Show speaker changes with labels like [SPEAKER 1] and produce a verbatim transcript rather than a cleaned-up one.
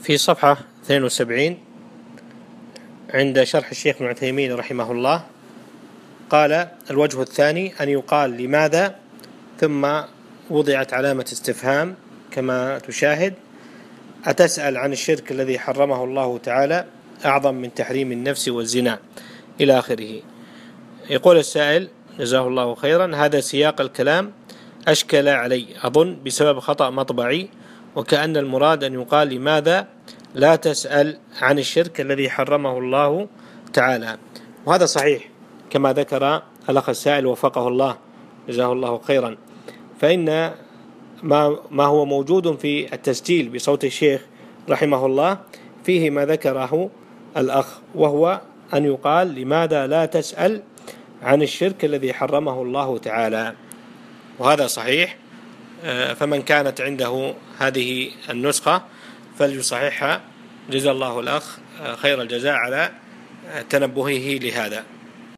[SPEAKER 1] في صفحة اثنين وسبعين عند شرح الشيخ ابن عثيمين رحمه الله قال: الوجه الثاني أن يقال لماذا ثم وضعت علامة استفهام كما تشاهد: أتسأل عن الشرك الذي حرمه الله تعالى أعظم من تحريم النفس والزنا إلى آخره. يقول السائل جزاه الله خيرا: هذا سياق الكلام أشكل علي أظن بسبب خطأ مطبعي، وكأن المراد أن يقال لماذا لا تسأل عن الشرك الذي حرمه الله تعالى. وهذا صحيح كما ذكر الأخ السائل وفقه الله جزاه الله خيرا، فإن ما ما هو موجود في التسجيل بصوت الشيخ رحمه الله فيه ما ذكره الأخ، وهو أن يقال لماذا لا تسأل عن الشرك الذي حرمه الله تعالى، وهذا صحيح. فمن كانت عنده هذه النسخة فليصححها، جزا الله الأخ خير الجزاء على تنبهه لهذا.